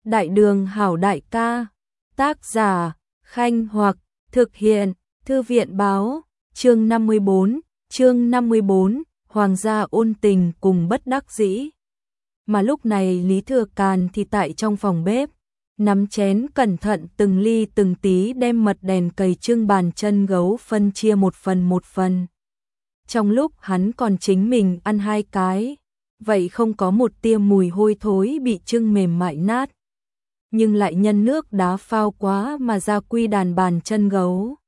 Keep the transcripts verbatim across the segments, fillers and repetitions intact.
Đại đường hảo đại ca. Tác giả, Khanh Hoặc, thực hiện, Thư viện báo, chương năm mươi bốn, chương năm mươi bốn, Hoàng gia ôn tình cùng bất đắc dĩ. Mà lúc này Lý Thừa Càn thì tại trong phòng bếp, nắm chén cẩn thận từng ly từng tí đem mật đèn cầy trưng bàn chân gấu phân chia một phần một phần. Trong lúc hắn còn chính mình ăn hai cái, vậy không có một tia mùi hôi thối bị trưng mềm mại nát. Nhưng lại nhân nước đá phao quá mà ra quy đàn bàn chân gấu.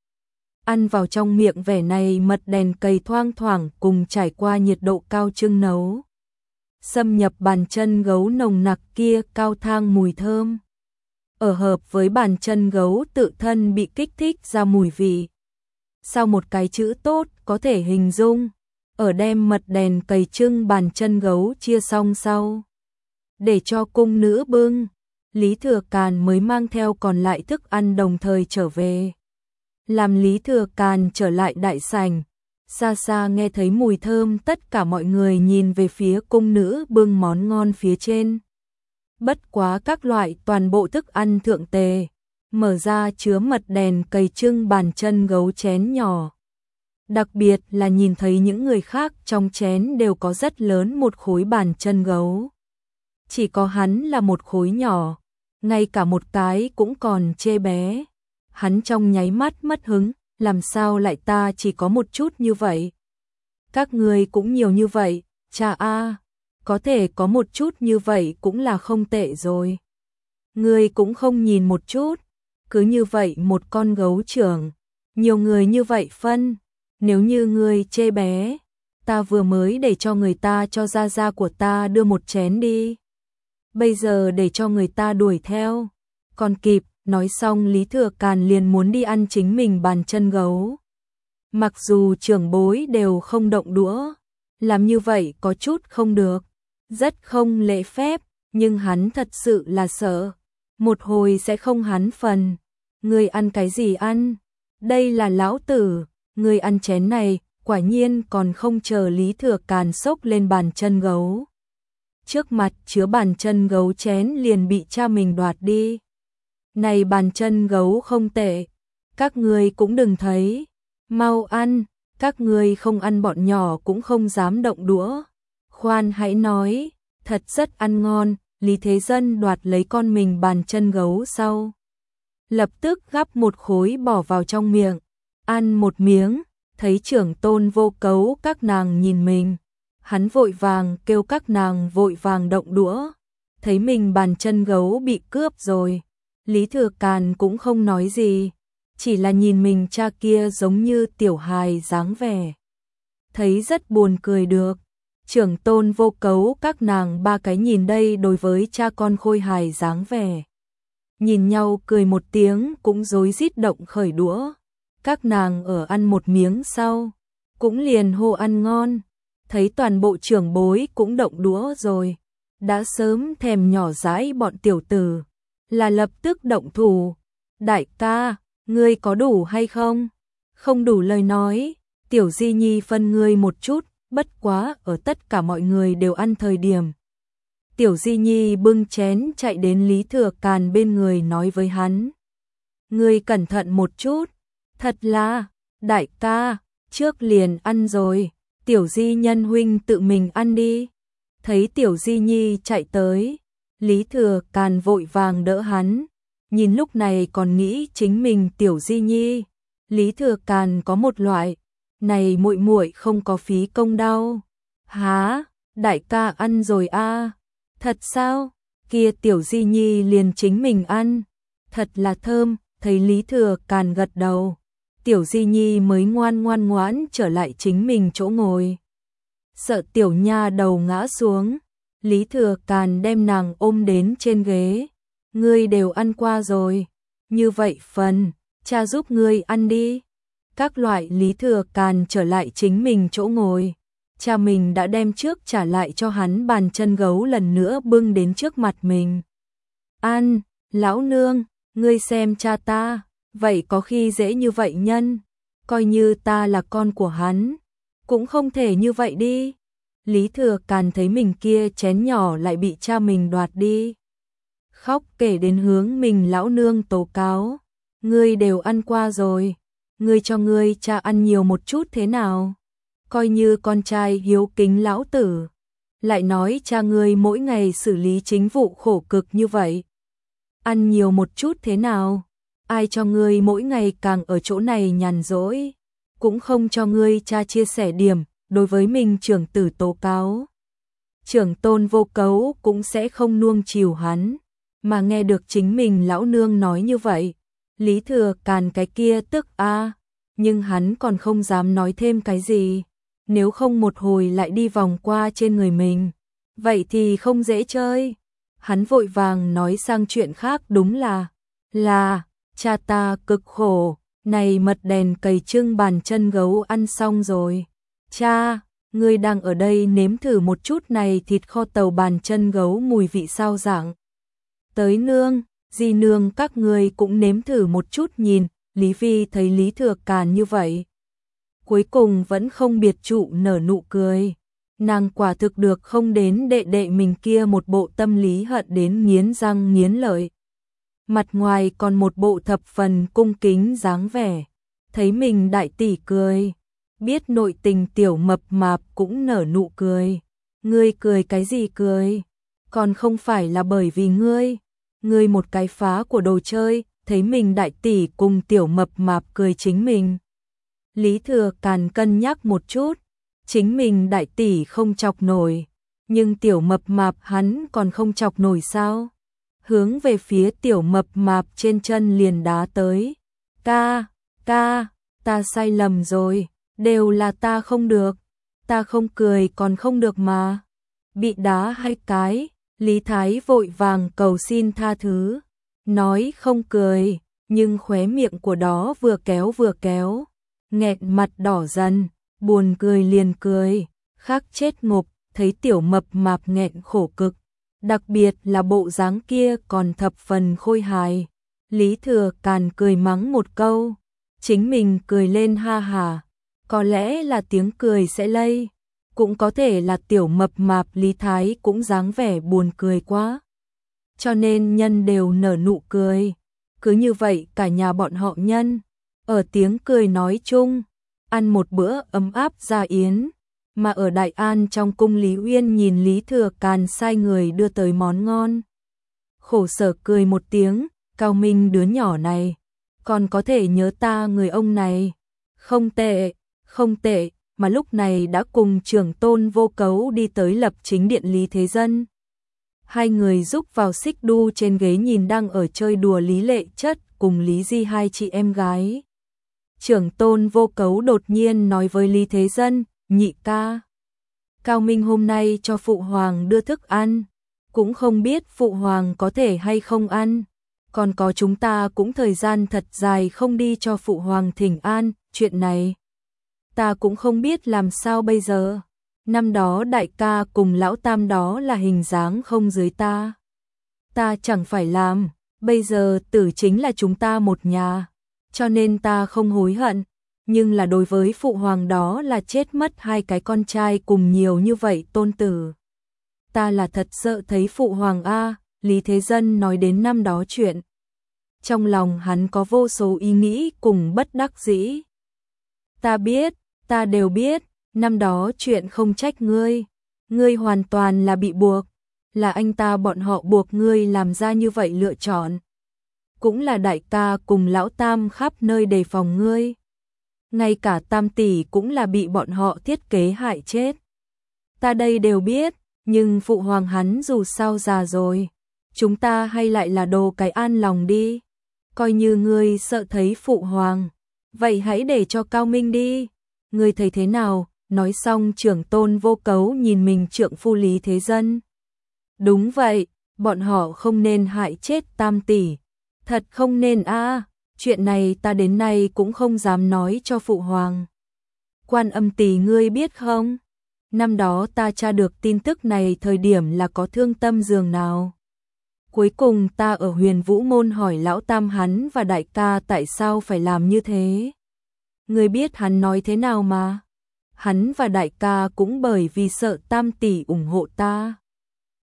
Ăn vào trong miệng vẻ này mật đèn cầy thoang thoảng cùng trải qua nhiệt độ cao trưng nấu. Xâm nhập bàn chân gấu nồng nặc kia cao thang mùi thơm. Ở hợp với bàn chân gấu tự thân bị kích thích ra mùi vị. Sau một cái chữ tốt có thể hình dung, ở đem mật đèn cầy trưng bàn chân gấu chia xong sau. Để cho cung nữ bưng, Lý Thừa Càn mới mang theo còn lại thức ăn đồng thời trở về. Làm Lý Thừa Càn trở lại đại sảnh, xa xa nghe thấy mùi thơm, tất cả mọi người nhìn về phía cung nữ bưng món ngon phía trên. Bất quá các loại toàn bộ thức ăn thượng tề, mở ra chứa mật đèn cầy trưng bàn chân gấu chén nhỏ. Đặc biệt là nhìn thấy những người khác trong chén đều có rất lớn một khối bàn chân gấu. Chỉ có hắn là một khối nhỏ, ngay cả một cái cũng còn chê bé. Hắn trong nháy mắt mất hứng, làm sao lại ta chỉ có một chút như vậy? Các người cũng nhiều như vậy, cha a, có thể có một chút như vậy cũng là không tệ rồi. Người cũng không nhìn một chút, cứ như vậy một con gấu trưởng, nhiều người như vậy phân, nếu như người chê bé, ta vừa mới để cho người ta cho gia gia của ta đưa một chén đi. Bây giờ để cho người ta đuổi theo, còn kịp. Nói xong Lý Thừa Càn liền muốn đi ăn chính mình bàn chân gấu. Mặc dù trưởng bối đều không động đũa, làm như vậy có chút không được, rất không lễ phép, nhưng hắn thật sự là sợ, một hồi sẽ không hắn phần. Người ăn cái gì ăn? Đây là lão tử, người ăn chén này, quả nhiên còn không chờ Lý Thừa Càn xốc lên bàn chân gấu. Trước mặt chứa bàn chân gấu chén liền bị cha mình đoạt đi. Này bàn chân gấu không tệ, các người cũng đừng thấy, mau ăn, các người không ăn bọn nhỏ cũng không dám động đũa. Khoan hãy nói, thật rất ăn ngon. Lý Thế Dân đoạt lấy con mình bàn chân gấu sau, lập tức gắp một khối bỏ vào trong miệng, ăn một miếng, thấy trưởng tôn Vô Cấu các nàng nhìn mình, hắn vội vàng kêu các nàng vội vàng động đũa, thấy mình bàn chân gấu bị cướp rồi. Lý Thừa Càn cũng không nói gì, chỉ là nhìn mình cha kia giống như tiểu hài dáng vẻ. Thấy rất buồn cười được, trưởng tôn Vô Cấu các nàng ba cái nhìn đây đối với cha con khôi hài dáng vẻ. Nhìn nhau cười một tiếng cũng rối rít động khởi đũa. Các nàng ở ăn một miếng sau, cũng liền hô ăn ngon, thấy toàn bộ trưởng bối cũng động đũa rồi. Đã sớm thèm nhỏ dãi bọn tiểu tử. Là lập tức động thủ. Đại ca, ngươi có đủ hay không? Không đủ lời nói, tiểu di nhi phân ngươi một chút, bất quá ở tất cả mọi người đều ăn thời điểm. Tiểu di nhi bưng chén chạy đến Lý Thừa Càn bên người nói với hắn. Ngươi cẩn thận một chút, thật là, đại ca, trước liền ăn rồi, tiểu di nhân huynh tự mình ăn đi. Thấy tiểu di nhi chạy tới, Lý Thừa Càn vội vàng đỡ hắn, nhìn lúc này còn nghĩ chính mình tiểu di nhi. Lý Thừa Càn có một loại, này muội muội không có phí công đâu. Há, đại ca ăn rồi a? Thật sao? Kia tiểu di nhi liền chính mình ăn, thật là thơm. Thấy Lý Thừa Càn gật đầu, tiểu di nhi mới ngoan ngoan ngoãn trở lại chính mình chỗ ngồi. Sợ tiểu nha đầu ngã xuống, Lý Thừa Càn đem nàng ôm đến trên ghế. Ngươi đều ăn qua rồi, như vậy phần, cha giúp ngươi ăn đi. Các loại Lý Thừa Càn trở lại chính mình chỗ ngồi, cha mình đã đem trước trả lại cho hắn bàn chân gấu lần nữa bưng đến trước mặt mình. Ăn, lão nương, ngươi xem cha ta, vậy có khi dễ như vậy nhân, coi như ta là con của hắn, cũng không thể như vậy đi. Lý Thừa Càn thấy mình kia chén nhỏ lại bị cha mình đoạt đi. khóc kể đến hướng mình lão nương tố cáo. Ngươi đều ăn qua rồi, ngươi cho ngươi cha ăn nhiều một chút thế nào? Coi như con trai hiếu kính lão tử. Lại nói cha ngươi mỗi ngày xử lý chính vụ khổ cực như vậy. Ăn nhiều một chút thế nào? Ai cho ngươi mỗi ngày càng ở chỗ này nhàn rỗi, cũng không cho ngươi cha chia sẻ điểm, đối với mình trưởng tử tố cáo. Trưởng tôn Vô Cấu cũng sẽ không nuông chiều hắn, mà nghe được chính mình lão nương nói như vậy, Lý Thừa Càn cái kia tức a, nhưng hắn còn không dám nói thêm cái gì, nếu không một hồi lại đi vòng qua trên người mình, vậy thì không dễ chơi. Hắn vội vàng nói sang chuyện khác, đúng là, là, cha ta cực khổ, này mật đèn cầy trưng bàn chân gấu ăn xong rồi. Cha, ngươi đang ở đây nếm thử một chút này thịt kho tàu bàn chân gấu mùi vị sao dạng. Tới nương, di nương các ngươi cũng nếm thử một chút nhìn. Lý Phi thấy Lý Thừa Càn như vậy, cuối cùng vẫn không biệt trụ nở nụ cười. Nàng quả thực được không đến đệ đệ mình kia một bộ tâm lý hận đến nghiến răng nghiến lợi. Mặt ngoài còn một bộ thập phần cung kính dáng vẻ, thấy mình đại tỷ cười, biết nội tình tiểu mập mạp cũng nở nụ cười. Ngươi cười cái gì cười? Còn không phải là bởi vì ngươi, ngươi một cái phá của đồ chơi, thấy mình đại tỷ cùng tiểu mập mạp cười chính mình. Lý Thừa Càn cân nhắc một chút, chính mình đại tỷ không chọc nổi, nhưng tiểu mập mạp hắn còn không chọc nổi sao? Hướng về phía tiểu mập mạp trên chân liền đá tới. Ca, ca, ta sai lầm rồi, đều là ta không được, ta không cười còn không được mà. Bị đá hai cái, Lý Thái vội vàng cầu xin tha thứ, nói không cười, nhưng khóe miệng của đó vừa kéo vừa kéo, nghẹn mặt đỏ dần, buồn cười liền cười, khắc chết ngục, thấy tiểu mập mạp nghẹn khổ cực, đặc biệt là bộ dáng kia còn thập phần khôi hài. Lý Thừa Càn cười mắng một câu, chính mình cười lên ha hà, có lẽ là tiếng cười sẽ lây, cũng có thể là tiểu mập mạp Lý Thái cũng dáng vẻ buồn cười quá, cho nên nhân đều nở nụ cười. Cứ như vậy cả nhà bọn họ nhân, ở tiếng cười nói chung, ăn một bữa ấm áp gia yến. Mà ở Đại An trong cung, Lý Uyên nhìn Lý Thừa Càn sai người đưa tới món ngon, khổ sở cười một tiếng, Cao Minh đứa nhỏ này, còn có thể nhớ ta người ông này, không tệ, không tệ, mà lúc này đã cùng trưởng tôn Vô Cấu đi tới lập chính điện Lý Thế Dân. Hai người rúc vào xích đu trên ghế nhìn đang ở chơi đùa Lý Lệ Chất cùng Lý Di hai chị em gái. Trưởng tôn Vô Cấu đột nhiên nói với Lý Thế Dân, nhị ca, Cao Minh hôm nay cho Phụ Hoàng đưa thức ăn, cũng không biết Phụ Hoàng có thể hay không ăn, còn có chúng ta cũng thời gian thật dài không đi cho Phụ Hoàng thỉnh an, chuyện này ta cũng không biết làm sao bây giờ. Năm đó đại ca cùng lão tam đó là hình dáng không dưới ta, ta chẳng phải làm, bây giờ tử chính là chúng ta một nhà, cho nên ta không hối hận, nhưng là đối với Phụ Hoàng đó là chết mất hai cái con trai cùng nhiều như vậy tôn tử. Ta là thật sợ thấy Phụ Hoàng a. Lý Thế Dân nói đến năm đó chuyện, trong lòng hắn có vô số ý nghĩ cùng bất đắc dĩ. Ta biết, ta đều biết, năm đó chuyện không trách ngươi, ngươi hoàn toàn là bị buộc, là anh ta bọn họ buộc ngươi làm ra như vậy lựa chọn. Cũng là đại ca cùng lão tam khắp nơi đề phòng ngươi. Ngay cả tam tỷ cũng là bị bọn họ thiết kế hại chết. Ta đây đều biết, nhưng Phụ Hoàng hắn dù sao già rồi, chúng ta hay lại là đồ cái an lòng đi. Coi như ngươi sợ thấy Phụ Hoàng, vậy hãy để cho Cao Minh đi. Ngươi thấy thế nào? Nói xong trưởng tôn Vô Cấu nhìn mình trượng phu Lý Thế Dân. Đúng vậy, bọn họ không nên hại chết tam tỷ. Thật không nên a. Chuyện này ta đến nay cũng không dám nói cho Phụ Hoàng. Quan Âm tỷ ngươi biết không? Năm đó ta tra được tin tức này thời điểm là có thương tâm giường nào. Cuối cùng ta ở Huyền Vũ Môn hỏi lão tam hắn và đại ca tại sao phải làm như thế. Ngươi biết hắn nói thế nào mà? Hắn và đại ca cũng bởi vì sợ tam tỷ ủng hộ ta,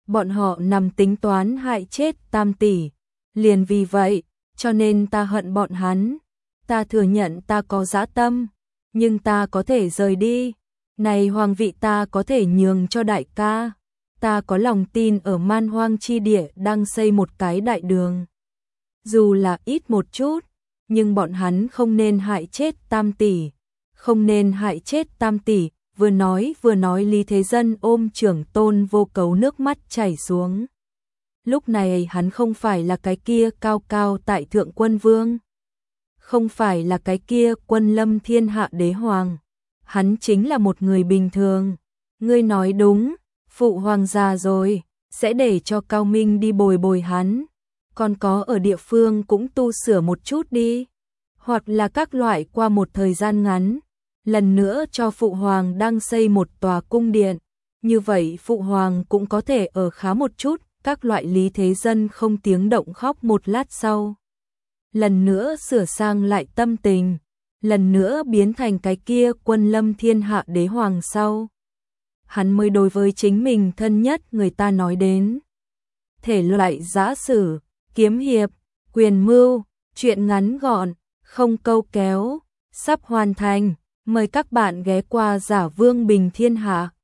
bọn họ nằm tính toán hại chết Tam tỷ, liền vì vậy, cho nên ta hận bọn hắn. Ta thừa nhận ta có dã tâm, nhưng ta có thể rời đi. Này hoàng vị ta có thể nhường cho đại ca. Ta có lòng tin ở man hoang chi địa đang xây một cái đại đường. Dù là ít một chút, nhưng bọn hắn không nên hại chết Tam tỷ. Không nên hại chết Tam tỷ. Vừa nói vừa nói Lý Thế Dân ôm trưởng Tôn Vô Cấu nước mắt chảy xuống. Lúc này hắn không phải là cái kia cao cao tại thượng quân vương. Không phải là cái kia quân lâm thiên hạ đế hoàng. Hắn chính là một người bình thường. Ngươi nói đúng, phụ hoàng già rồi, sẽ để cho Cao Minh đi bồi bồi hắn. Còn có ở địa phương cũng tu sửa một chút đi. Hoặc là các loại qua một thời gian ngắn. Lần nữa cho phụ hoàng đang xây một tòa cung điện. Như vậy phụ hoàng cũng có thể ở khá một chút. Các loại Lý Thế Dân không tiếng động khóc một lát sau. Lần nữa sửa sang lại tâm tình. Lần nữa biến thành cái kia quân lâm thiên hạ đế hoàng sau. Hắn mới đối với chính mình thân nhất người ta nói đến. Thể loại giã sử, kiếm hiệp, quyền mưu, chuyện ngắn gọn, không câu kéo, sắp hoàn thành. Mời các bạn ghé qua Giả Vương Bình Thiên Hạ.